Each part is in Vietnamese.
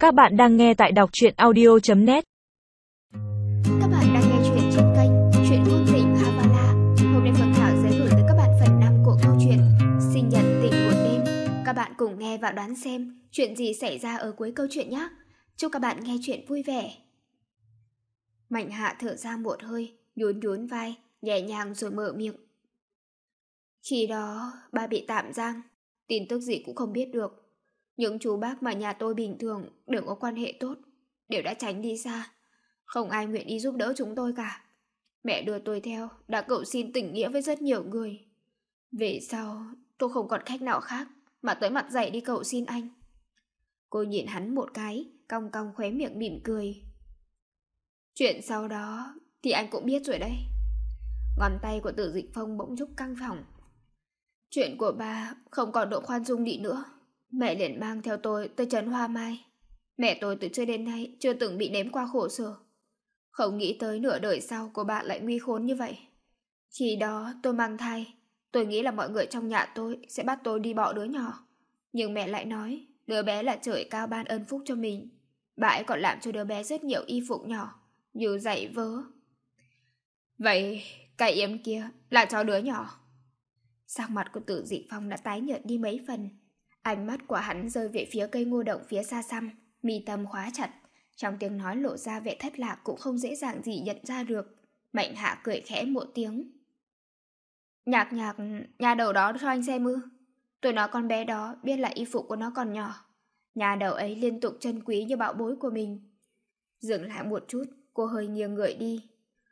Các bạn đang nghe tại đọc truyện audio.net. Các bạn đang nghe chuyện trên kênh Chuyện Ngôn Tình Havala. Hôm nay Phượng Thảo giới gửi tới các bạn phần 5 của câu chuyện Sinh nhật tình một đêm. Các bạn cùng nghe và đoán xem chuyện gì xảy ra ở cuối câu chuyện nhé. Chúc các bạn nghe chuyện vui vẻ. Mạnh Hạ thở ra một hơi, nhún nhún vai, nhẹ nhàng rồi mở miệng. Khi đó ba bị tạm giam, tin tức gì cũng không biết được. Những chú bác mà nhà tôi bình thường đều có quan hệ tốt, đều đã tránh đi xa. Không ai nguyện ý giúp đỡ chúng tôi cả. Mẹ đưa tôi theo, đã cầu xin tình nghĩa với rất nhiều người. Về sau, tôi không còn cách nào khác mà tới mặt dày đi cầu xin anh. Cô nhìn hắn một cái, cong cong khóe miệng mỉm cười. Chuyện sau đó thì anh cũng biết rồi đấy. Ngón tay của Tử Dịch Phong bỗng chốc căng phẳng. Chuyện của ba không còn độ khoan dung đi nữa. Mẹ liền mang theo tôi tới trấn Hoa Mai. Mẹ tôi từ trước đến nay chưa từng bị nếm qua khổ sở. Không nghĩ tới nửa đời sau của bạn lại nguy khốn như vậy. Khi đó tôi mang thai, tôi nghĩ là mọi người trong nhà tôi sẽ bắt tôi đi bỏ đứa nhỏ. Nhưng mẹ lại nói đứa bé là trời cao ban ơn phúc cho mình. Bà ấy còn làm cho đứa bé rất nhiều y phục nhỏ, như giày vớ. Vậy cái yếm kia là cho đứa nhỏ. Sắc mặt của Tử Dịch Phong đã tái nhợt đi mấy phần. Ánh mắt của hắn rơi về phía cây ngô động phía xa xăm, mi tâm khóa chặt. Trong tiếng nói lộ ra vẻ thất lạc cũng không dễ dàng gì nhận ra được. Mạnh Hạ cười khẽ một tiếng. Nhạc, nhà đầu đó cho anh xem ư? Tôi nói con bé đó biết là y phục của nó còn nhỏ. Nhà đầu ấy liên tục trân quý như bảo bối của mình. Dừng lại một chút, cô hơi nghiêng người đi.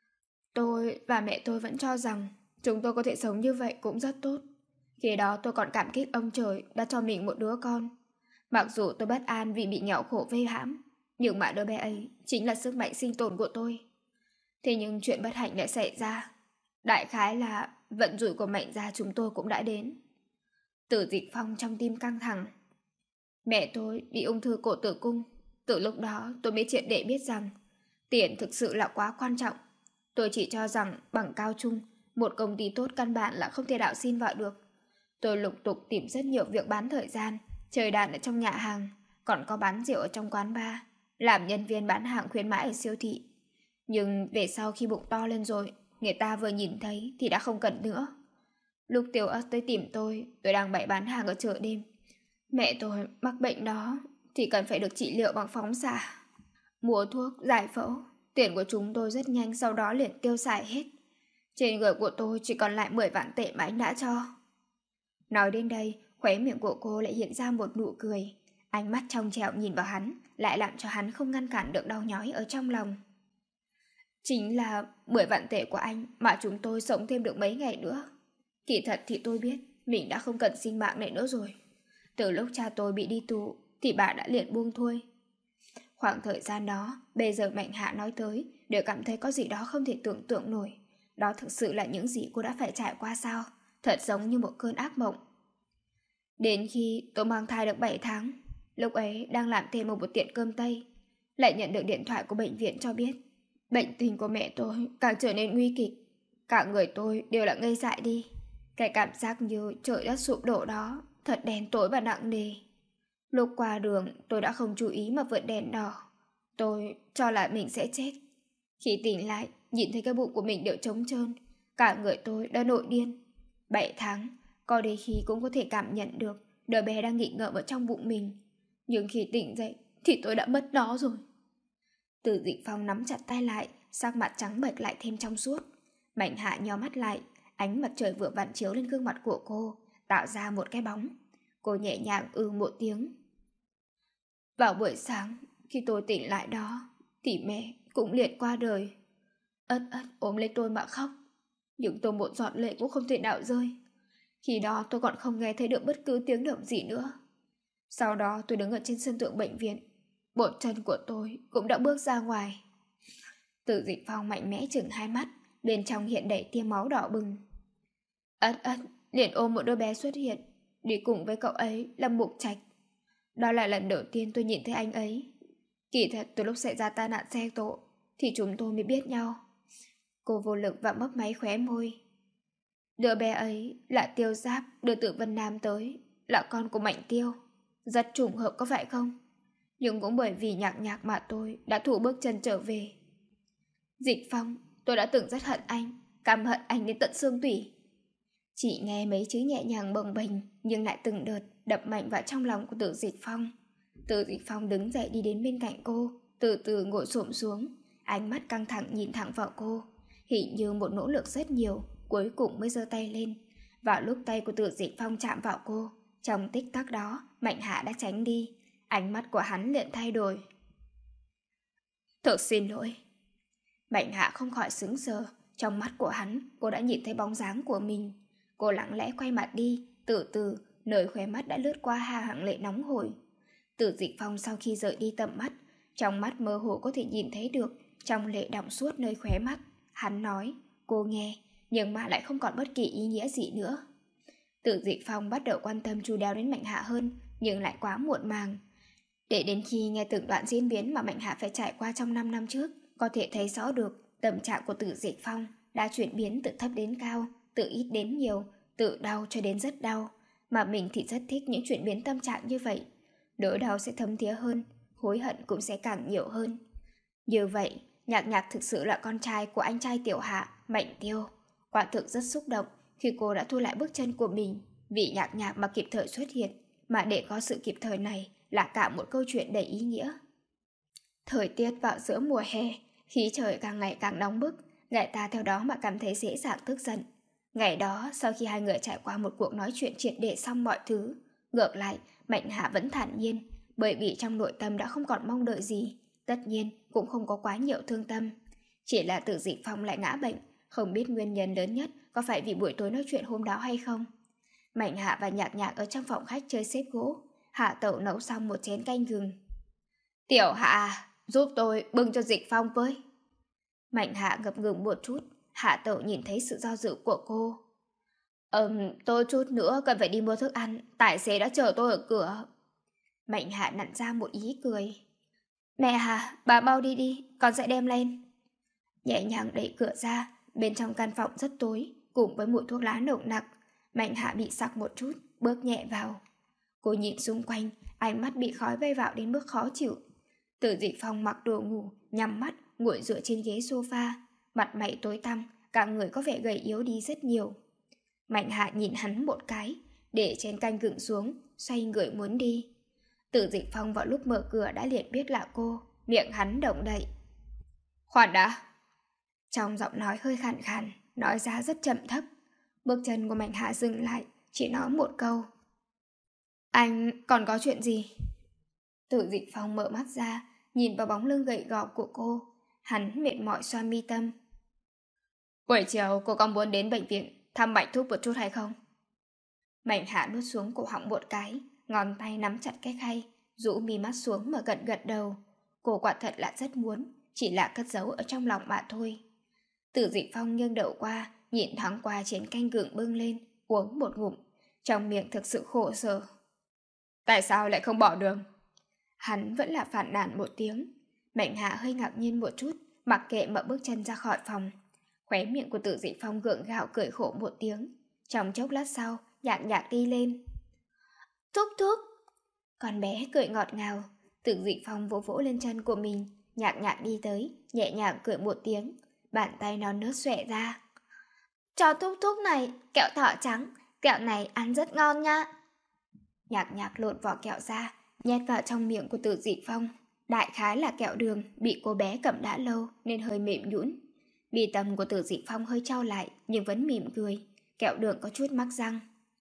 Tôi và mẹ tôi vẫn cho rằng chúng tôi có thể sống như vậy cũng rất tốt. Khi đó tôi còn cảm kích ông trời đã cho mình một đứa con. Mặc dù tôi bất an vì bị nghèo khổ vây hãm, nhưng mà đứa bé ấy chính là sức mạnh sinh tồn của tôi. Thế nhưng chuyện bất hạnh lại xảy ra. Đại khái là vận rủi của Mạnh gia chúng tôi cũng đã đến. Tử Dịch Phong trong tim căng thẳng. Mẹ tôi bị ung thư cổ tử cung. Từ lúc đó tôi mới triệt để biết rằng tiền thực sự là quá quan trọng. Tôi chỉ cho rằng bằng cao trung, một công ty tốt căn bản là không thể nào xin vào được. Tôi lục tục tìm rất nhiều việc bán thời gian, chơi đàn ở trong nhà hàng, còn có bán rượu ở trong quán bar, làm nhân viên bán hàng khuyến mãi ở siêu thị. Nhưng về sau khi bụng to lên rồi, người ta vừa nhìn thấy thì đã không cần nữa. Lúc Tiểu Ất tới tìm tôi đang bày bán hàng ở chợ đêm. Mẹ tôi mắc bệnh đó thì cần phải được trị liệu bằng phóng xạ. Mua thuốc, giải phẫu, tiền của chúng tôi rất nhanh sau đó liền tiêu xài hết. Trên người của tôi chỉ còn lại 10 vạn tệ mà anh đã cho. Nói đến đây, khóe miệng của cô lại hiện ra một nụ cười. Ánh mắt trong trẻo nhìn vào hắn, lại làm cho hắn không ngăn cản được đau nhói ở trong lòng. Chính là 10 vạn tệ của anh mà chúng tôi sống thêm được mấy ngày nữa. Kỳ thật thì tôi biết mình đã không cần sinh mạng này nữa rồi. Từ lúc cha tôi bị đi tù thì bà đã liền buông xuôi. Khoảng thời gian đó, bây giờ Mạnh Hạ nói tới, đều cảm thấy có gì đó không thể tưởng tượng nổi. Đó thực sự là những gì cô đã phải trải qua sao? Thật giống như một cơn ác mộng. Đến khi tôi mang thai được 7 tháng, lúc ấy đang làm thêm một tiệm cơm Tây, lại nhận được điện thoại của bệnh viện cho biết bệnh tình của mẹ tôi càng trở nên nguy kịch. Cả người tôi đều là ngây dại đi. Cái cảm giác như trời đất sụp đổ đó thật đen tối và nặng nề. Lúc qua đường tôi đã không chú ý mà vượt đèn đỏ. Tôi cho là mình sẽ chết. Khi tỉnh lại, nhìn thấy cái bụng của mình đều trống trơn. Cả người tôi đã nổi điên. 7 tháng, có đôi khi cũng có thể cảm nhận được đứa bé đang nghỉ ngợm ở trong bụng mình. Nhưng khi tỉnh dậy thì tôi đã mất nó rồi. Từ Dịch Phong nắm chặt tay lại, sắc mặt trắng bệch lại thêm trong suốt. Mạnh Hạ nhíu mắt lại, ánh mặt trời vừa vặn chiếu lên gương mặt của cô, tạo ra một cái bóng. Cô nhẹ nhàng một tiếng. Vào buổi sáng, khi tôi tỉnh lại đó, thì mẹ cũng liệt qua đời. Ất ất ôm lấy tôi mà khóc. Nhưng tôi một giọt lệ cũng không thể nào rơi. Khi đó tôi còn không nghe thấy được bất cứ tiếng động gì nữa. Sau đó tôi đứng ở trên sân thượng bệnh viện. Một chân của tôi cũng đã bước ra ngoài. Từ Dịch Phong mạnh mẽ chừng hai mắt, bên trong hiện đầy tia máu đỏ bừng. Ất ất liền ôm một đứa bé xuất hiện. Đi cùng với cậu ấy là Mục Trạch. Đó là lần đầu tiên tôi nhìn thấy anh ấy. Kỳ thật từ lúc xảy ra tai nạn xe cộ thì chúng tôi mới biết nhau. Cô vô lực và mấp máy khóe môi. Đứa bé ấy là Tiêu Giáp đưa từ Vân Nam tới, là con của Mạnh Tiêu. Rất trùng hợp có phải không? Nhưng cũng bởi vì Nhạc Nhạc mà tôi đã thủ bước chân trở về. Dịch Phong, tôi đã từng rất hận anh, căm hận anh đến tận xương tủy. Chỉ nghe mấy chữ nhẹ nhàng bồng bềnh nhưng lại từng đợt đập mạnh vào trong lòng của Tử Dịch Phong. Tử Dịch Phong đứng dậy đi đến bên cạnh cô, từ từ ngồi xổm xuống, ánh mắt căng thẳng nhìn thẳng vào cô. Hình như một nỗ lực rất nhiều, cuối cùng mới giơ tay lên. Vào lúc tay của Tử Dịch Phong chạm vào cô, trong tích tắc đó, Mạnh Hạ đã tránh đi. Ánh mắt của hắn liền thay đổi. Thật xin lỗi. Mạnh Hạ không khỏi sững sờ. Trong mắt của hắn, cô đã nhìn thấy bóng dáng của mình. Cô lặng lẽ quay mặt đi, từ từ, nơi khóe mắt đã lướt qua hai hàng lệ nóng hổi. Tử Dịch Phong sau khi rời đi tầm mắt, trong mắt mơ hồ có thể nhìn thấy được trong lệ đọng suốt nơi khóe mắt. Hắn nói, cô nghe, nhưng mà lại không còn bất kỳ ý nghĩa gì nữa. Tử Dịch Phong bắt đầu quan tâm chu đáo đến Mạnh Hạ hơn, nhưng lại quá muộn màng. Để đến khi nghe từng đoạn diễn biến mà Mạnh Hạ phải trải qua trong 5 năm trước, có thể thấy rõ được tâm trạng của Tử Dịch Phong đã chuyển biến từ thấp đến cao, từ ít đến nhiều, từ đau cho đến rất đau. Mà mình thì rất thích những chuyển biến tâm trạng như vậy. Nỗi đau sẽ thấm thía hơn, hối hận cũng sẽ càng nhiều hơn. Như vậy, Nhạc Nhạc thực sự là con trai của anh trai Tiểu Hạ, Mạnh Tiêu. Quả thực rất xúc động khi cô đã thu lại bước chân của mình. Vì Nhạc Nhạc mà kịp thời xuất hiện, mà để có sự kịp thời này là cả một câu chuyện đầy ý nghĩa. Thời tiết vào giữa mùa hè, khí trời càng ngày càng nóng bức, người ta theo đó mà cảm thấy dễ dàng tức giận. Ngày đó, sau khi hai người trải qua một cuộc nói chuyện triệt để xong mọi thứ, ngược lại, Mạnh Hạ vẫn thản nhiên, bởi vì trong nội tâm đã không còn mong đợi gì, tất nhiên cũng không có quá nhiều thương tâm. Chỉ là Tử Dịch Phong lại ngã bệnh, không biết nguyên nhân lớn nhất có phải vì buổi tối nói chuyện hôm đó hay không. Mạnh Hạ và Nhạc Nhạc ở trong phòng khách chơi xếp gỗ, Hạ Tẩu nấu xong một chén canh gừng. Tiểu Hạ, giúp tôi bưng cho Dịch Phong với. Mạnh Hạ ngập ngừng một chút, Hạ Tẩu nhìn thấy sự do dự của cô. Tôi chút nữa cần phải đi mua thức ăn, tài xế đã chờ tôi ở cửa. Mạnh Hạ nặn ra một ý cười. Mẹ Hà, bà mau đi đi, con sẽ đem lên. Nhẹ nhàng đẩy cửa ra, bên trong căn phòng rất tối, cùng với mùi thuốc lá nồng nặc. Mạnh Hạ bị sặc một chút, bước nhẹ vào. Cô nhìn xung quanh, ánh mắt bị khói vây vào đến mức khó chịu. Tử Dịch Phong mặc đồ ngủ, nhắm mắt, ngồi dựa trên ghế sofa, mặt mày tối tăm, cả người có vẻ gầy yếu đi rất nhiều. Mạnh Hạ nhìn hắn một cái, để chén canh gừng xuống, xoay người muốn đi. Tử Dịch Phong vào lúc mở cửa đã liền biết là cô, miệng hắn động đậy. Khoan đã. Trong giọng nói hơi khàn khàn, nói ra rất trầm thấp. Bước chân của Mạnh Hạ dừng lại, chỉ nói một câu. Anh còn có chuyện gì? Tử Dịch Phong mở mắt ra, nhìn vào bóng lưng gầy gò của cô. Hắn mệt mỏi xoa mi tâm. Buổi chiều cô có muốn đến bệnh viện thăm Mạnh Thúc một chút hay không? Mạnh Hạ nuốt xuống cổ họng một cái, ngón tay nắm chặt cái khay, rũ mi mắt xuống mà gật gật đầu. Cô quả thật là rất muốn, chỉ là cất giấu ở trong lòng mà thôi. Tử Dịch Phong nghiêng đầu qua, nhìn thoáng qua chén canh gừng bưng lên, uống một ngụm, trong miệng thực sự khổ sở. Tại sao lại không bỏ đường? Hắn vẫn là phản nàn một tiếng. Mạnh Hạ hơi ngạc nhiên một chút, mặc kệ mở bước chân ra khỏi phòng. Khóe miệng của Tử Dịch Phong gượng gạo cười khổ một tiếng. Trong chốc lát sau, Nhạc Nhạc đi lên. Thúc thúc. Con bé cười ngọt ngào. Tử Dịch Phong vỗ vỗ lên chân của mình. Nhạc Nhạc đi tới, nhẹ nhàng cười một tiếng, bàn tay non nớt xòe ra. Cho thúc thúc này, kẹo thỏ trắng, kẹo này ăn rất ngon nha. Nhạc Nhạc lột vỏ kẹo ra, nhét vào trong miệng của Tử Dịch Phong. Đại khái là kẹo đường, bị cô bé cầm đã lâu nên hơi mềm nhũn. Bì tâm của Tử Dịch Phong hơi trao lại nhưng vẫn mỉm cười. Kẹo đường có chút mắc răng.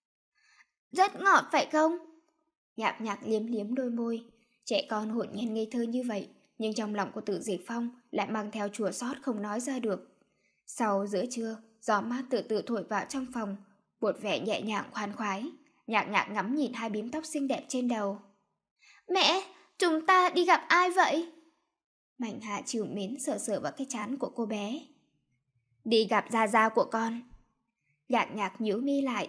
Rất ngọt phải không? Nhạc Nhạc liếm liếm đôi môi. Trẻ con hồn nhiên ngây thơ như vậy, nhưng trong lòng của Tử Dịch Phong lại mang theo chua xót không nói ra được. Sau giữa trưa, gió mát từ từ thổi vào trong phòng, một vẻ nhẹ nhàng khoan khoái. Nhạc Nhạc ngắm nhìn hai bím tóc xinh đẹp trên đầu. Mẹ, chúng ta đi gặp ai vậy? Mạnh Hạ trìu mến sờ sờ vào cái trán của cô bé. Đi gặp Gia Gia của con. Nhạc Nhạc nhíu mi lại.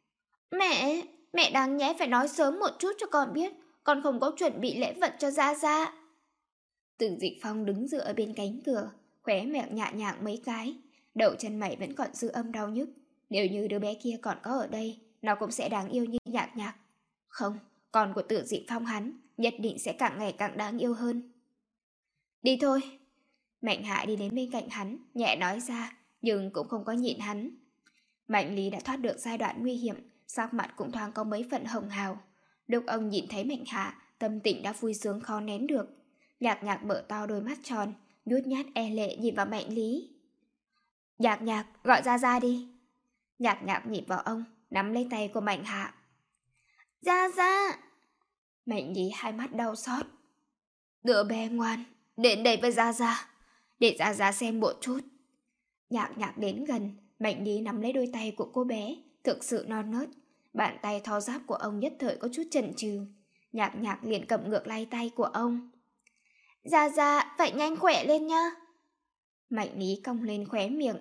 Mẹ đáng nhẽ phải nói sớm một chút cho con biết, con không có chuẩn bị lễ vật cho Gia Gia. Tử Dịch Phong đứng dựa ở bên cánh cửa, khóe miệng nhẹ nhàng mấy cái, đầu chân mày vẫn còn dư âm đau nhức. Nếu như đứa bé kia còn có ở đây, nó cũng sẽ đáng yêu như Nhạc Nhạc. Không, con của Tử Dị Phong hắn nhất định sẽ càng ngày càng đáng yêu hơn. Đi thôi. Mạnh Hạ đi đến bên cạnh hắn, nhẹ nói ra, nhưng cũng không có nhịn hắn. Mạnh Lý đã thoát được giai đoạn nguy hiểm, sắc mặt cũng thoáng có mấy phần hồng hào. Lúc ông nhìn thấy Mạnh Hạ, tâm tình đã vui sướng khó nén được. Nhạc Nhạc mở to đôi mắt tròn, nhút nhát e lệ nhìn vào Mạnh Lý. Nhạc Nhạc, gọi Gia Gia đi. Nhạc Nhạc nhìn vào ông, nắm lấy tay của Mạnh Hạ. Gia Gia! Mạnh Lý hai mắt đau xót. Đứa bé ngoan, đến đây với Gia Gia, để Gia Gia xem một chút. Nhạc Nhạc đến gần, Mạnh Lý nắm lấy đôi tay của cô bé, thực sự non nớt. Bàn tay thô ráp của ông nhất thời có chút chần chừ. Nhạc Nhạc liền cầm ngược lấy tay của ông. Gia Gia, phải nhanh khỏe lên nhá. Mạnh Lý cong lên khóe miệng.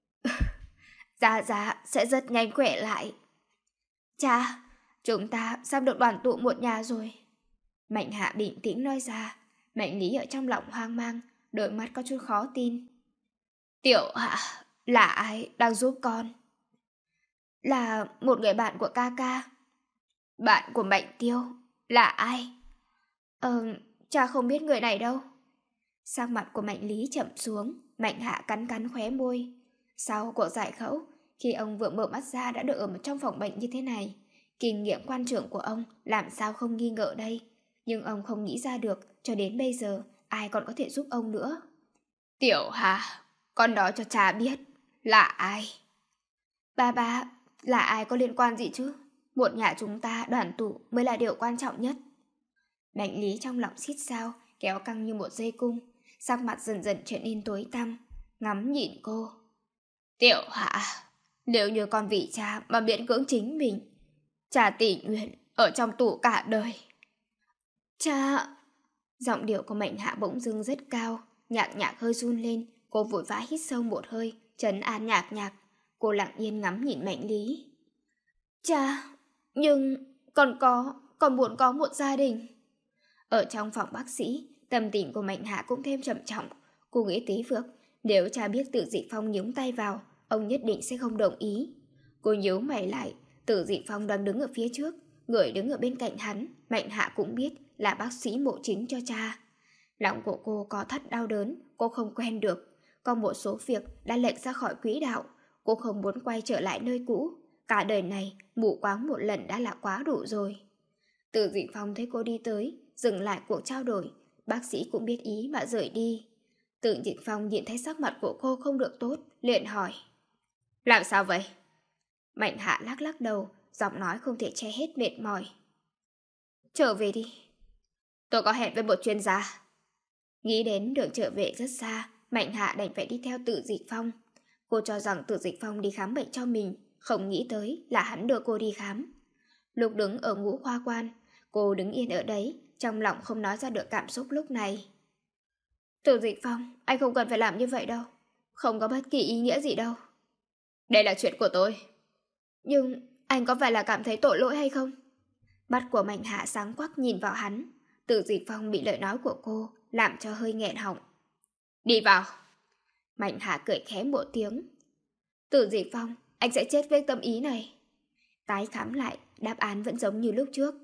Gia Gia sẽ rất nhanh khỏe lại. Cha, chúng ta sắp được đoàn tụ một nhà rồi. Mạnh Hạ bình tĩnh nói ra. Mạnh Lý ở trong lòng hoang mang, đôi mắt có chút khó tin. Tiểu Hạ, là ai đang giúp con? Là một người bạn của ca ca. Bạn của Mạnh Tiêu, là ai? Cha không biết người này đâu. Sắc mặt của Mạnh Lý chậm xuống, Mạnh Hạ cắn cắn khóe môi. Sau cuộc giải phẫu, khi ông vừa mở mắt ra đã được ở trong phòng bệnh như thế này. Kinh nghiệm quan trưởng của ông làm sao không nghi ngờ đây. Nhưng ông không nghĩ ra được cho đến bây giờ ai còn có thể giúp ông nữa. Tiểu Hà, con nói cho cha biết là ai. Ba, là ai có liên quan gì chứ? Một nhà chúng ta đoàn tụ mới là điều quan trọng nhất. Mạnh Lý trong lòng xít sao, kéo căng như một dây cung, sắc mặt dần dần trở nên tối tăm, ngắm nhìn cô. Tiểu Hạ, nếu như con vì cha mà miễn cưỡng chính mình, cha tình nguyện ở trong tù cả đời. Cha... Giọng điệu của Mạnh Hạ bỗng dưng rất cao, Nhạc Nhạc hơi run lên, cô vội vã hít sâu một hơi, trấn an Nhạc Nhạc. Cô lặng yên ngắm nhìn Mạnh Lý. Cha, nhưng con muốn có một gia đình. Ở trong phòng bác sĩ, tâm tình của Mạnh Hạ cũng thêm trầm trọng. Cô nghĩ tí phước, nếu cha biết Tử Dị Phong nhúng tay vào, ông nhất định sẽ không đồng ý. Cô nhíu mày lại, Tử Dị Phong đang đứng ở phía trước, người đứng ở bên cạnh hắn, Mạnh Hạ cũng biết là bác sĩ mộ chính cho cha. Lòng của cô có thắt đau đớn, cô không quen được. Có một số việc đã lệch ra khỏi quỹ đạo, cô không muốn quay trở lại nơi cũ. Cả đời này, mù quáng một lần đã là quá đủ rồi. Tử Dị Phong thấy cô đi tới, dừng lại cuộc trao đổi, bác sĩ cũng biết ý mà rời đi. Tử Dị Phong nhìn thấy sắc mặt của cô không được tốt, liền hỏi. Làm sao vậy? Mạnh Hạ lắc lắc đầu, giọng nói không thể che hết mệt mỏi. Trở về đi. Tôi có hẹn với một chuyên gia. Nghĩ đến đường trở về rất xa, Mạnh Hạ đành phải đi theo Tử Dị Phong. Cô cho rằng Tử Dị Phong đi khám bệnh cho mình, không nghĩ tới là hắn đưa cô đi khám. Lúc đứng ở Ngũ Khoa Quan, cô đứng yên ở đấy, trong lòng không nói ra được cảm xúc lúc này. Tử Dị Phong, anh không cần phải làm như vậy đâu. Không có bất kỳ ý nghĩa gì đâu. Đây là chuyện của tôi. Nhưng anh có phải là cảm thấy tội lỗi hay không? Mắt của Mạnh Hạ sáng quắc nhìn vào hắn. Tử Dị Phong bị lời nói của cô làm cho hơi nghẹn họng. Đi vào. Mạnh Hạ cười khẽ một tiếng. Tử Dị Phong, anh sẽ chết với tâm ý này. Tái khám lại, đáp án vẫn giống như lúc trước.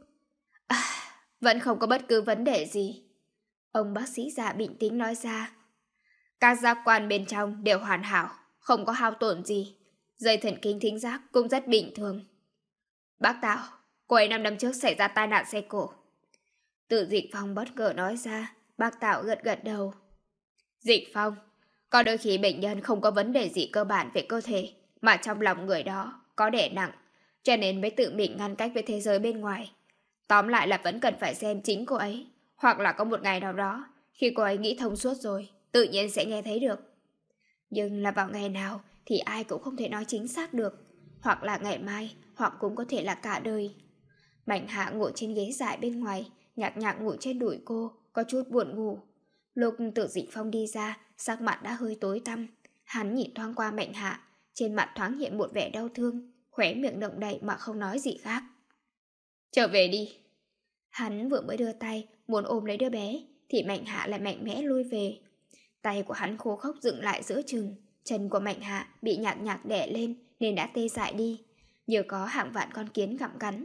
Vẫn không có bất cứ vấn đề gì. Ông bác sĩ già bình tĩnh nói ra. Các giác quan bên trong đều hoàn hảo, không có hao tổn gì. Dây thần kinh thính giác cũng rất bình thường. Bác Tào, cô ấy 5 năm trước xảy ra tai nạn xe cổ. Tử Dịch Phong bất ngờ nói ra. Bác Tào gật gật đầu. Dịch Phong, có đôi khi bệnh nhân không có vấn đề gì cơ bản về cơ thể, mà trong lòng người đó có đè nặng, cho nên mới tự mình ngăn cách với thế giới bên ngoài. Tóm lại là vẫn cần phải xem chính cô ấy, hoặc là có một ngày nào đó, khi cô ấy nghĩ thông suốt rồi, tự nhiên sẽ nghe thấy được. Nhưng là vào ngày nào thì ai cũng không thể nói chính xác được, hoặc là ngày mai, hoặc cũng có thể là cả đời. Mạnh Hạ ngồi trên ghế dài bên ngoài, Nhạc Nhạc ngồi trên đùi cô, có chút buồn ngủ. Lúc Tử Dị Phong đi ra, sắc mặt đã hơi tối tăm. Hắn nhìn thoáng qua Mạnh Hạ, trên mặt thoáng hiện một vẻ đau thương, khóe miệng động đậy mà không nói gì khác. Trở về đi. Hắn vừa mới đưa tay muốn ôm lấy đứa bé, thì Mạnh Hạ lại mạnh mẽ lui về. Tay của hắn khô khốc dựng lại giữa chừng, chân của Mạnh Hạ bị Nhạc Nhạc đè lên nên đã tê dại đi, như có hàng vạn con kiến gặm cắn.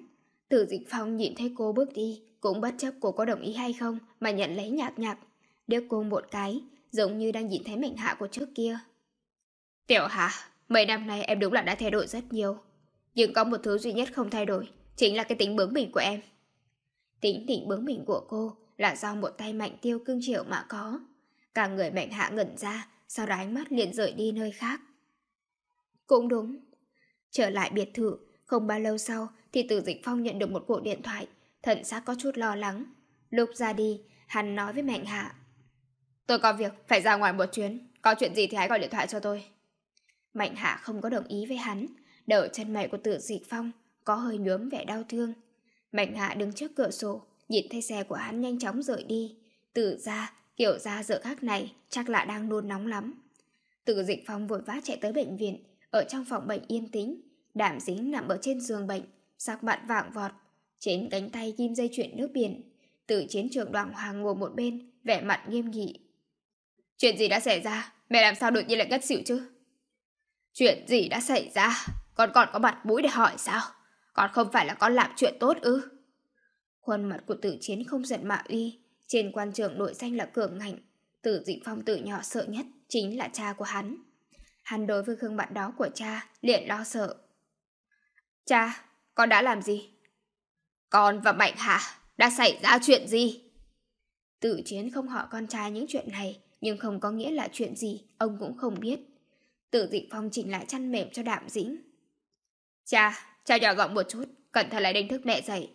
Từ Dịch Phong nhìn thấy cô bước đi, cũng bất chấp cô có đồng ý hay không mà nhận lấy nhạc nhạc, điếc cô một cái, giống như đang nhìn thấy Mạnh Hạ của trước kia. Tiểu Hạ, mấy năm nay em đúng là đã thay đổi rất nhiều. Nhưng có một thứ duy nhất không thay đổi, chính là cái tính bướng bỉnh của em. Tính tình bướng bỉnh của cô là do một tay Mạnh Tiêu cưng chiều mà có. Cả người Mạnh Hạ ngẩn ra, sau đó ánh mắt liền rời đi nơi khác. Cũng đúng. Trở lại biệt thự, không bao lâu sau thì Từ Dịch Phong nhận được một cuộc điện thoại, thần sắc có chút lo lắng. Lúc ra đi, hắn nói với Mạnh Hạ: tôi có việc, phải ra ngoài một chuyến, có chuyện gì thì hãy gọi điện thoại cho tôi. Mạnh Hạ không có đồng ý với hắn, đầu chân mày của Từ Dịch Phong có hơi nhuốm vẻ đau thương. Mạnh Hạ đứng trước cửa sổ, nhìn thấy xe của hắn nhanh chóng rời đi. Từ ra, kiểu ra giờ khác này chắc là đang nôn nóng lắm. Từ Dịch Phong vội vã chạy tới bệnh viện. Ở trong phòng bệnh yên tĩnh, Đàm Dính nằm ở trên giường bệnh, sắc mặt vàng vọt, trên cánh tay ghim dây chuyền nước biển. Từ Chiến trưởng Đoàn Hoàng ngồi một bên, vẻ mặt nghiêm nghị. Chuyện gì đã xảy ra? Mẹ làm sao đột nhiên lại ngất xỉu chứ? Chuyện gì đã xảy ra? Con còn có mặt mũi để hỏi sao? Con không phải là con làm chuyện tốt ư? Khuôn mặt của Tử Chiến không giận mà uy. Trên quan trường nổi danh là cường ngạnh. Từ Dịch Phong từ nhỏ sợ nhất chính là cha của hắn. Hắn đối với gương mặt đó của cha liền lo sợ. Cha, con đã làm gì? Con và Mạnh Hạ đã xảy ra chuyện gì? Tử Chiến không hỏi con trai những chuyện này, nhưng không có nghĩa là chuyện gì ông cũng không biết. Tử Dịch Phong chỉnh lại chăn mềm cho Đạm Dĩnh. Cha nhỏ giọng một chút, cẩn thận lại đánh thức mẹ dậy.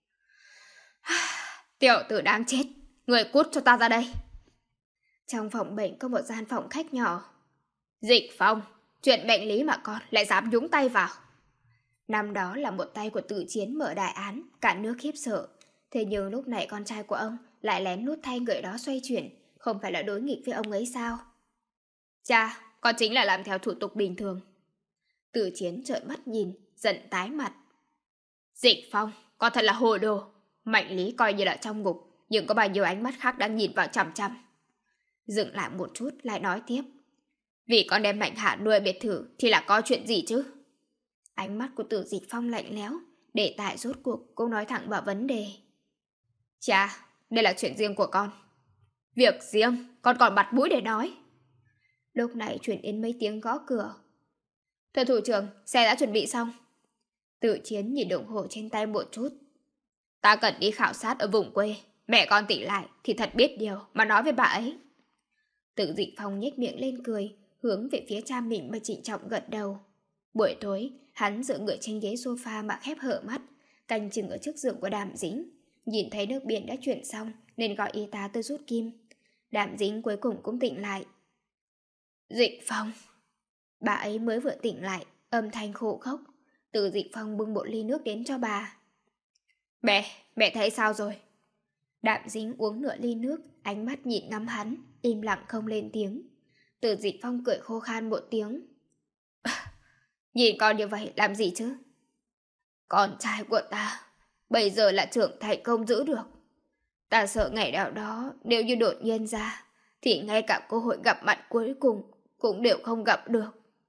Tiểu tử đáng chết, người cút cho ta ra đây. Trong phòng bệnh có một gian phòng khách nhỏ. Dịch Phong, chuyện bệnh lý mà con lại dám nhúng tay vào. Năm đó là một tay của Tử Chiến mở đại án, cả nước khiếp sợ. Thế nhưng lúc này con trai của ông lại lén lút thay người đó xoay chuyển, không phải là đối nghịch với ông ấy sao? Cha, con chính là làm theo thủ tục bình thường. Tử Chiến trợn mắt nhìn, giận tái mặt. Dịch Phong, con thật là hồ đồ. Mạnh Lý coi như là trong ngục, nhưng có bao nhiêu ánh mắt khác đang nhìn vào chằm chằm. Dừng lại một chút lại nói tiếp. Vì con đem Mạnh Hạ nuôi biệt thự thì là có chuyện gì chứ? Ánh mắt của Tử Dịch Phong lạnh lẽo, để tại rốt cuộc cũng nói thẳng vào vấn đề. Cha, đây là chuyện riêng của con. Việc riêng, con còn mặt mũi để nói. Lúc này chuyển đến mấy tiếng gõ cửa. Thưa thủ trưởng, xe đã chuẩn bị xong. Tử Chiến nhìn đồng hồ trên tay một chút. Ta cần đi khảo sát ở vùng quê. Mẹ con tỉnh lại thì thật biết điều mà nói với bà ấy. Tử Dịch Phong nhếch miệng lên cười, hướng về phía cha mình mà trịnh trọng gật đầu. Buổi tối, hắn dựa người trên ghế sofa mà khép hở mắt, canh chừng ở trước giường của Đàm Dính. Nhìn thấy nước biển đã chuyển xong nên gọi y tá tới rút kim. Đàm Dính cuối cùng cũng tỉnh lại. Dịch Phong. Bà ấy mới vừa tỉnh lại, âm thanh khô khốc. Từ Dịch Phong bưng một ly nước đến cho bà. Mẹ thấy sao rồi? Đạm Dính uống nửa ly nước, ánh mắt nhìn ngắm hắn, im lặng không lên tiếng. Từ Dịch Phong cười khô khan một tiếng. Nhìn con như vậy làm gì chứ? Con trai của ta bây giờ là trưởng thành không giữ được. Ta sợ ngày nào đó nếu như đột nhiên ra thì ngay cả cơ hội gặp mặt cuối cùng cũng đều không gặp được.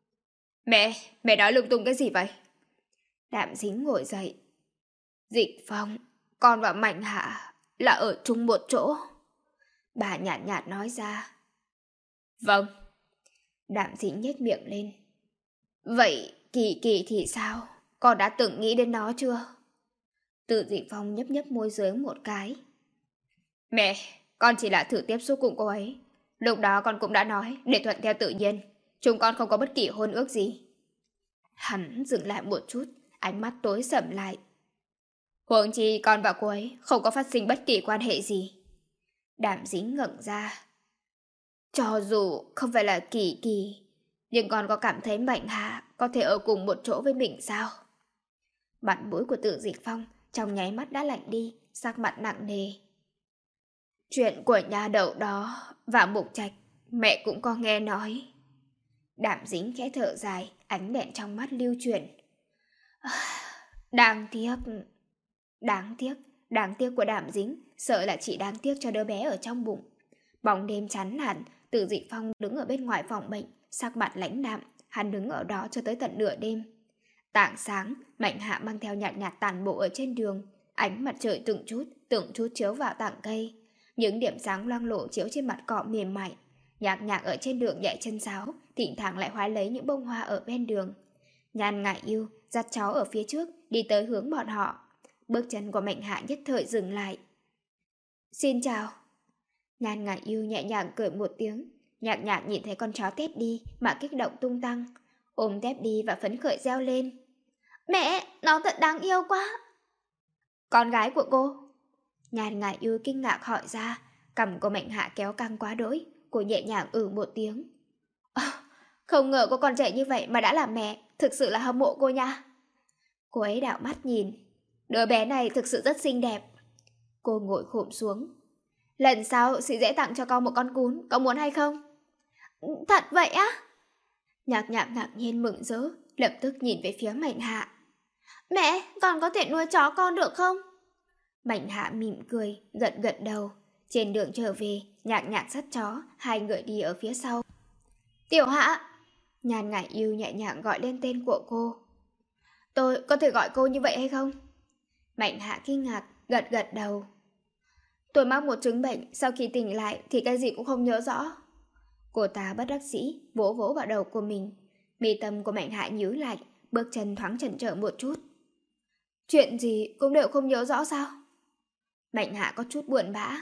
Mẹ nói lung tung cái gì vậy? Đạm Dính ngồi dậy. Dịch Phong, con và Mạnh Hạ là ở chung một chỗ. Bà nhạt nhạt nói ra. Vâng. Đạm Dính nhếch miệng lên. Vậy Kỳ Kỳ thì sao? Con đã từng nghĩ đến nó chưa? Từ Dịch Phong nhấp nhấp môi dưới một cái. Mẹ, con chỉ là thử tiếp xúc cùng cô ấy. Lúc đó con cũng đã nói để thuận theo tự nhiên. Chúng con không có bất kỳ hôn ước gì. Hắn dừng lại một chút, ánh mắt tối sầm lại. Huống chi con và cô ấy không có phát sinh bất kỳ quan hệ gì. Đàm Dính ngẩng ra. Cho dù không phải là Kỳ Kỳ, nhưng con có cảm thấy Mạnh Hạ có thể ở cùng một chỗ với mình sao? Mặt mũi của Từ Dịch Phong trong nháy mắt đã lạnh đi, sắc mặt nặng nề. Chuyện của nhà đậu đó và Mục Trạch mẹ cũng có nghe nói. Đàm Dính khẽ thở dài, ánh đèn trong mắt lưu chuyển. Đáng tiếc của Đàm Dính, sợ là chỉ đáng tiếc cho đứa bé ở trong bụng. Bóng đêm chán hẳn, Từ Dịch Phong đứng ở bên ngoài phòng bệnh, sắc mặt lãnh đạm, hắn đứng ở đó cho tới tận nửa đêm. Tảng sáng, Mạnh Hạ mang theo nhạt nhạt tàn bộ ở trên đường. Ánh mặt trời từng chút chiếu vào tảng cây. Những điểm sáng loang lổ chiếu trên mặt cỏ mềm mại. Nhạc nhạc ở trên đường nhảy chân sáo, thỉnh thoảng lại hái lấy những bông hoa ở bên đường. Nhan Ngải Yêu dắt cháu ở phía trước, đi tới hướng bọn họ. Bước chân của Mạnh Hạ nhất thời dừng lại. Xin chào. Nhan Ngải Yêu nhẹ nhàng cười một tiếng. Nhạc nhạc nhìn thấy con chó tép đi mà kích động tung tăng, ôm tép đi và phấn khởi reo lên. Mẹ, nó thật đáng yêu quá. Con gái của cô? Nhan Ngải Yêu kinh ngạc hỏi ra. Cằm của Mạnh Hạ kéo căng quá đỗi. Cô nhẹ nhàng một tiếng. Không ngờ cô còn trẻ như vậy mà đã là mẹ, thực sự là hâm mộ cô nha. Cô ấy đảo mắt nhìn. Đứa bé này thực sự rất xinh đẹp. Cô ngồi khổm xuống. Lần sau chị dễ tặng cho con một con cún, có muốn hay không? Thật vậy á? Nhạc nhạc ngạc nhiên mừng rỡ, lập tức nhìn về phía Mạnh Hạ. Mẹ, con có thể nuôi chó con được không? Mạnh Hạ mỉm cười, gật gật đầu. Trên đường trở về, nhạc nhạc dắt chó, hai người đi ở phía sau. Tiểu Hạ! Nhan Ngải Yêu nhẹ nhàng gọi lên tên của cô. Tôi có thể gọi cô như vậy hay không? Mạnh Hạ kinh ngạc, gật gật đầu. Tôi mắc một chứng bệnh, sau khi tỉnh lại thì cái gì cũng không nhớ rõ. Cô ta bất đắc dĩ, vỗ vỗ vào đầu của mình. Mi tâm của Mạnh Hạ nhíu lại, bước chân thoáng chần chờ một chút. Chuyện gì cũng đều không nhớ rõ sao? Mạnh Hạ có chút buồn bã.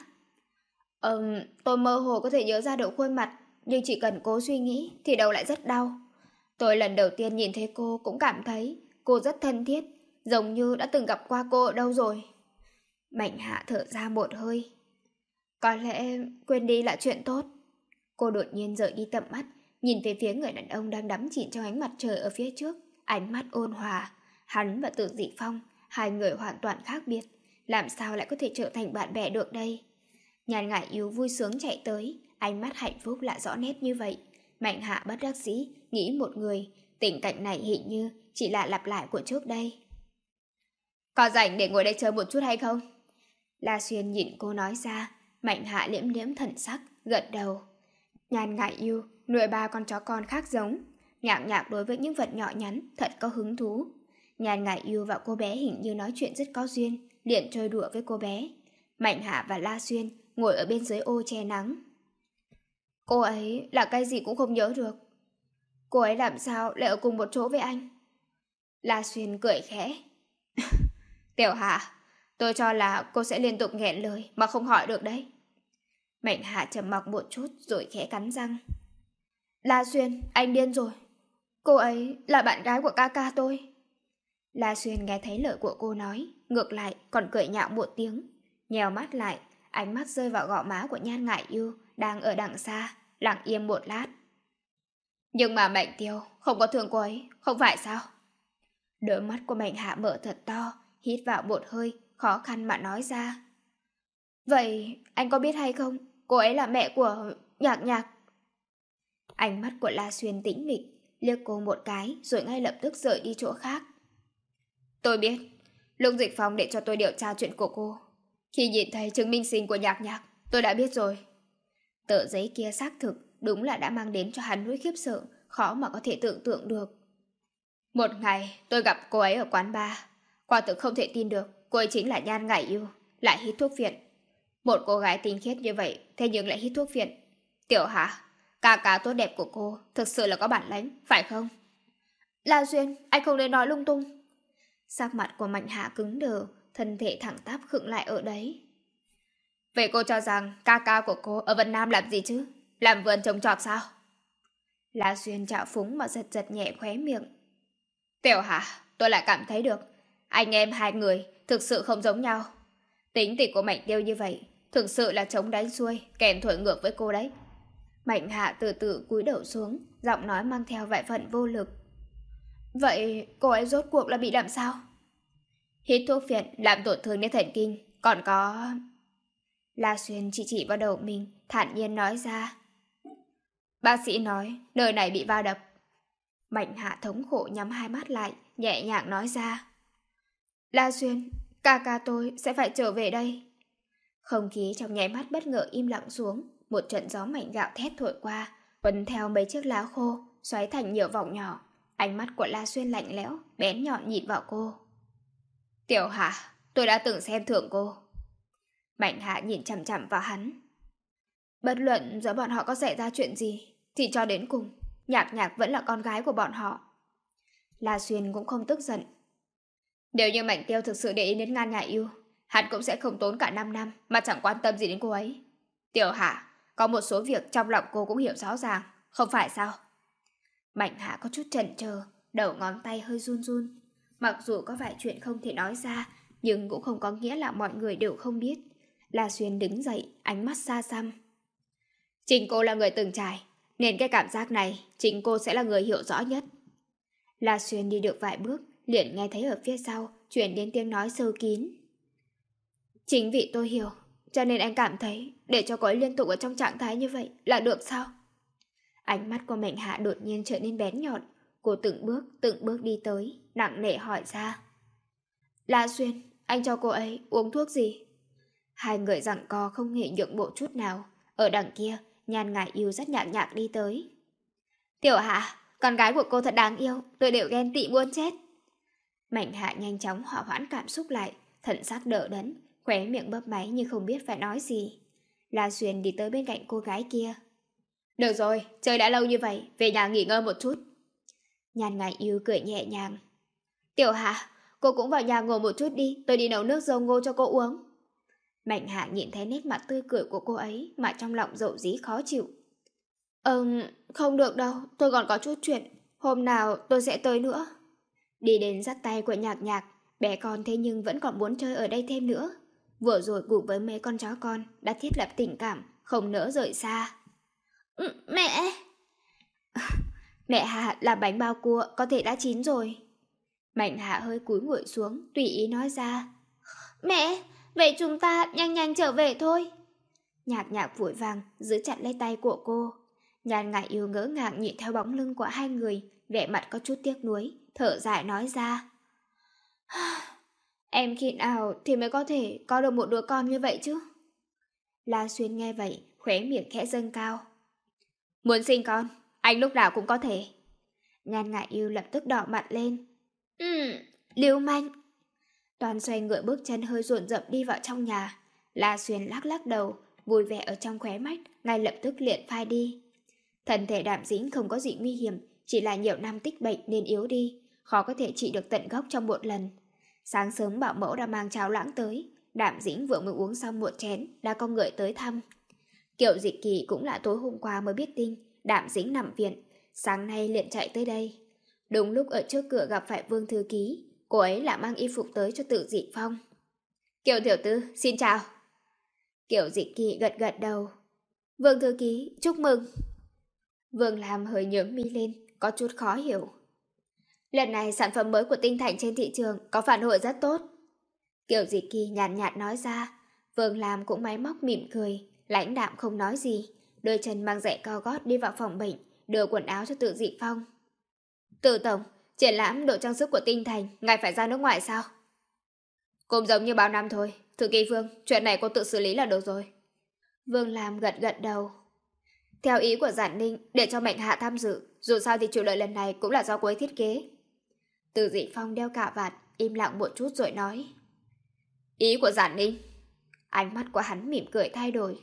Tôi mơ hồ có thể nhớ ra được khuôn mặt, nhưng chỉ cần cố suy nghĩ thì đầu lại rất đau. Tôi lần đầu tiên nhìn thấy cô cũng cảm thấy cô rất thân thiết, giống như đã từng gặp qua cô ở đâu rồi. Mạnh Hạ thở ra một hơi. Có lẽ quên đi là chuyện tốt. Cô đột nhiên rời đi tầm mắt, nhìn về phía người đàn ông đang đắm chìm trong ánh mặt trời ở phía trước, ánh mắt ôn hòa. Hắn và Từ Dị Phong, hai người hoàn toàn khác biệt, làm sao lại có thể trở thành bạn bè được đây? Nhan Ngải Yêu vui sướng chạy tới, ánh mắt hạnh phúc lại rõ nét như vậy. Mạnh Hạ bất đắc dĩ nghĩ một người, tình cảnh này hình như chỉ là lặp lại của trước đây. Có rảnh để ngồi đây chơi một chút hay không? La Xuyên nhìn cô nói ra. Mạnh Hạ liễm liễm thần sắc, gật đầu. Nhan Ngải Yêu nuôi 3 con chó con khác giống. Nhạc nhạc đối với những vật nhỏ nhắn thật có hứng thú. Nhan Ngải Yêu và cô bé hình như nói chuyện rất có duyên, liền chơi đùa với cô bé. Mạnh Hạ và La Xuyên ngồi ở bên dưới ô che nắng. Cô ấy là cái gì cũng không nhớ được. Cô ấy làm sao lại ở cùng một chỗ với anh? La Xuyên cười khẽ. Tiểu Hạ, tôi cho là cô sẽ liên tục nghẹn lời mà không hỏi được đấy. Mạnh Hạ trầm mặc một chút rồi khẽ cắn răng. La Xuyên, anh điên rồi. Cô ấy là bạn gái của ca ca tôi. La Xuyên nghe thấy lời của cô nói, ngược lại còn cười nhạo một tiếng. Nhèo mắt lại, ánh mắt rơi vào gò má của Nhan Ngải Yêu đang ở đằng xa, lặng im một lát. Nhưng mà Mạnh Tiêu không có thương cô ấy, không phải sao? Đôi mắt của Mạnh Hạ mở thật to, hít vào một hơi, khó khăn mà nói ra. Vậy anh có biết hay không, cô ấy là mẹ của Nhạc Nhạc? Ánh mắt của La Xuyên tĩnh mịch, liếc cô một cái rồi ngay lập tức rời đi chỗ khác. Tôi biết, lúc Dịch Phong để cho tôi điều tra chuyện của cô. Khi nhìn thấy chứng minh sinh của Nhạc Nhạc, tôi đã biết rồi. Tờ giấy kia xác thực, đúng là đã mang đến cho hắn nỗi khiếp sợ, khó mà có thể tưởng tượng được. Một ngày, tôi gặp cô ấy ở quán bar. Quả thực không thể tin được, cô ấy chính là Nhan Ngải Yêu, lại hít thuốc phiện. Một cô gái tinh khiết như vậy, thế nhưng lại hít thuốc phiện. Tiểu Hạ, ca ca tốt đẹp của cô, thực sự là có bản lĩnh, phải không? La Duyên, anh không nên nói lung tung. Sắc mặt của Mạnh Hạ cứng đờ, thân thể thẳng tắp khựng lại ở đấy. Vậy cô cho rằng ca ca của cô ở Vân Nam làm gì chứ? Làm vườn trồng trọt sao? La Duyên trạo phúng mà giật giật nhẹ khóe miệng. Tiểu Hạ, tôi lại cảm thấy được, anh em hai người thực sự không giống nhau. Tính tình của Mạnh Tiêu như vậy, thực sự là chống đánh xuôi, kèm thổi ngược với cô đấy. Mạnh Hạ từ từ cúi đầu xuống, giọng nói mang theo vài phần vô lực. Vậy cô ấy rốt cuộc là bị làm sao? Hít thuốc phiện làm tổn thương đến thần kinh, còn có... La Xuyên chỉ vào đầu mình, thản nhiên nói ra. Bác sĩ nói nơi này bị va đập. Mạnh Hạ thống khổ nhắm hai mắt lại, nhẹ nhàng nói ra. La Xuyên, ca ca tôi sẽ phải trở về đây. Không khí trong nháy mắt bất ngờ im lặng xuống, một trận gió mạnh gạo thét thổi qua, quấn theo mấy chiếc lá khô, xoáy thành nhiều vòng nhỏ. Ánh mắt của La Xuyên lạnh lẽo, bén nhọn nhìn vào cô. Tiểu Hạ, tôi đã từng xem thường cô. Mạnh Hạ nhìn chằm chằm vào hắn. Bất luận giữa bọn họ có xảy ra chuyện gì, thì cho đến cùng, Nhạc Nhạc vẫn là con gái của bọn họ. La Xuyên cũng không tức giận. Nếu như Mạnh Tiêu thực sự để ý đến Ngan Ngải Yêu, hắn cũng sẽ không tốn cả 5 năm mà chẳng quan tâm gì đến cô ấy. Tiểu Hạ, có một số việc trong lòng cô cũng hiểu rõ ràng, không phải sao? Mạnh Hạ có chút chần chờ, đầu ngón tay hơi run run. Mặc dù có vài chuyện không thể nói ra, nhưng cũng không có nghĩa là mọi người đều không biết. La Xuyên đứng dậy, ánh mắt xa xăm. Chính cô là người từng trải, nên cái cảm giác này chính cô sẽ là người hiểu rõ nhất. La Xuyên đi được vài bước, liền nghe thấy ở phía sau chuyển đến tiếng nói sâu kín. Chính vì tôi hiểu, cho nên anh cảm thấy để cho cô ấy liên tục ở trong trạng thái như vậy là được sao? Ánh mắt của Mạnh Hạ đột nhiên trở nên bén nhọn. Cô từng bước đi tới, nặng nề hỏi ra. La Xuyên, anh cho cô ấy uống thuốc gì? Hai người giằng co không hề nhượng bộ chút nào. Ở đằng kia, Nhan Ngải Yêu rất nhạc nhạc đi tới. Tiểu Hạ, con gái của cô thật đáng yêu, tôi đều ghen tị muốn chết. Mạnh Hạ nhanh chóng hòa hoãn cảm xúc lại, thần sắc đỡ đẫn, khóe miệng bấp máy như không biết phải nói gì. La Xuyên đi tới bên cạnh cô gái kia. Được rồi, chơi đã lâu như vậy, về nhà nghỉ ngơi một chút. Nhan Ngải Yêu cười nhẹ nhàng. Tiểu Hạ, cô cũng vào nhà ngồi một chút đi, tôi đi nấu nước dâu ngô cho cô uống. Mạnh Hạ nhìn thấy nét mặt tươi cười của cô ấy mà trong lòng dậu dí khó chịu. Không được đâu, tôi còn có chút chuyện, hôm nào tôi sẽ tới nữa. Đi đến dắt tay của Nhạc Nhạc, bé con thế nhưng vẫn còn muốn chơi ở đây thêm nữa. Vừa rồi cùng với mấy con chó con đã thiết lập tình cảm, không nỡ rời xa. Mẹ! Mẹ Hạ làm bánh bao cua có thể đã chín rồi. Mạnh Hạ hơi cúi ngồi xuống, tùy ý nói ra. Mẹ, vậy chúng ta nhanh nhanh trở về thôi. Nhạc Nhạc vội vàng giữ chặt lấy tay của cô. Nhan Ngải Yêu ngỡ ngàng nhìn theo bóng lưng của hai người, vẻ mặt có chút tiếc nuối, thở dài nói ra. Em khi nào thì mới có thể có được một đứa con như vậy chứ? La Xuyên nghe vậy, khóe miệng khẽ dâng cao. Muốn sinh con, anh lúc nào cũng có thể. Nhan Ngải Yêu lập tức đỏ mặt lên. Lưu manh. Toàn xoay ngựa bước chân hơi dồn dập đi vào trong nhà. La Xuyên lắc lắc đầu, vui vẻ ở trong khóe mắt, ngay lập tức liền phai đi. Thân thể Đạm Dĩnh không có gì nguy hiểm, chỉ là nhiều năm tích bệnh nên yếu đi, khó có thể trị được tận gốc trong một lần. Sáng sớm bảo mẫu đã mang cháo loãng tới, Đạm Dĩnh vừa mới uống xong một chén đã có người tới thăm. Kiều Dịch Kỳ cũng là tối hôm qua mới biết tin Đạm Dĩnh nằm viện, sáng nay liền chạy tới đây. Đúng lúc ở trước cửa gặp phải Vương Thư Ký, cô ấy là mang y phục tới cho Tự Dị Phong. Kiều tiểu thư, xin chào. Kiều Dịch Kỳ gật gật đầu. Vương Thư Ký, chúc mừng. Vương Lam hơi nhướng mi lên, có chút khó hiểu. Lần này sản phẩm mới của Tinh Thành trên thị trường có phản hồi rất tốt. Kiều Dịch Kỳ nhàn nhạt nói ra. Vương Lam cũng máy móc mỉm cười, lãnh đạm không nói gì, đôi chân mang giày cao gót đi vào phòng bệnh, đưa quần áo cho Tự Dị Phong. Tự tổng, triển lãm đồ trang sức của Tinh Thành, ngài phải ra nước ngoài sao? Cũng giống như bao năm thôi, Thư ký Vương, chuyện này cô tự xử lý là được rồi. Vương Lam gật gật đầu. Theo ý của Giản Ninh, để cho Mạnh Hạ tham dự, dù sao thì chủ lợi lần này cũng là do cô ấy thiết kế. Từ Dị Phong đeo cà vạt, im lặng một chút rồi nói. Ý của Giản Ninh? Ánh mắt của hắn mỉm cười thay đổi.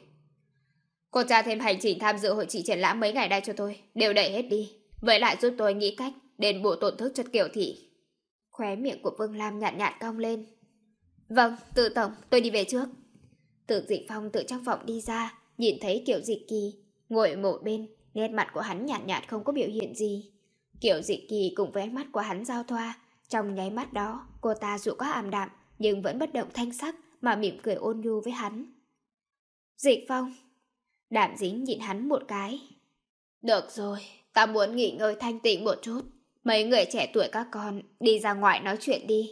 Cô tra thêm hành trình tham dự hội trị triển lãm mấy ngày đây cho tôi, đều đẩy hết đi. Với lại giúp tôi nghĩ cách đền bù tổn thất cho Kiều thị. Khóe miệng của Vương Lam nhạt nhạt cong lên. Vâng, Từ tổng, tôi đi về trước. Từ Dị Phong từ trong phòng đi ra, nhìn thấy Kiều Dịch Kỳ ngồi một bên, nét mặt của hắn nhạt nhạt không có biểu hiện gì. Kiều Dịch Kỳ cùng với ánh mắt của hắn giao thoa, trong nháy mắt đó, cô ta dù có ảm đạm nhưng vẫn bất động thanh sắc mà mỉm cười ôn nhu với hắn. Dịch Phong. Đạm Dĩnh nhìn hắn một cái. Được rồi, ta muốn nghỉ ngơi thanh tịnh một chút. Mấy người trẻ tuổi các con đi ra ngoài nói chuyện đi.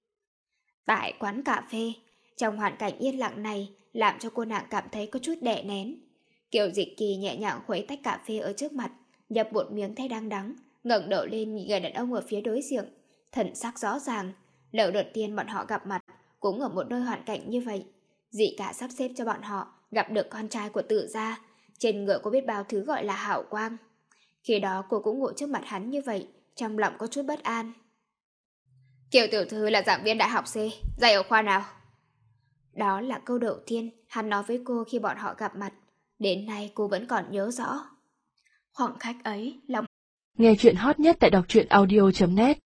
Tại quán cà phê, trong hoàn cảnh yên lặng này làm cho cô nàng cảm thấy có chút đè nén. Kiều Dịch Kỳ nhẹ nhàng khuấy tách cà phê ở trước mặt, nhập một miếng thấy đang đắng, ngẩng đầu lên nhìn người đàn ông ở phía đối diện, thần sắc rõ ràng. Lần đầu tiên bọn họ gặp mặt cũng ở một nơi hoàn cảnh như vậy. Dị cả sắp xếp cho bọn họ gặp được con trai của Tự gia, trên ngựa có biết bao thứ gọi là hào quang. Khi đó cô cũng ngồi trước mặt hắn như vậy, trong lòng có chút bất an. Kiều tiểu thư là giảng viên đại học C, dạy ở khoa nào? Đó là câu đầu tiên hắn nói với cô khi bọn họ gặp mặt. Đến nay cô vẫn còn nhớ rõ. Khoảng khắc ấy, lòng... Nghe chuyện hot nhất tại đọc truyện audio.net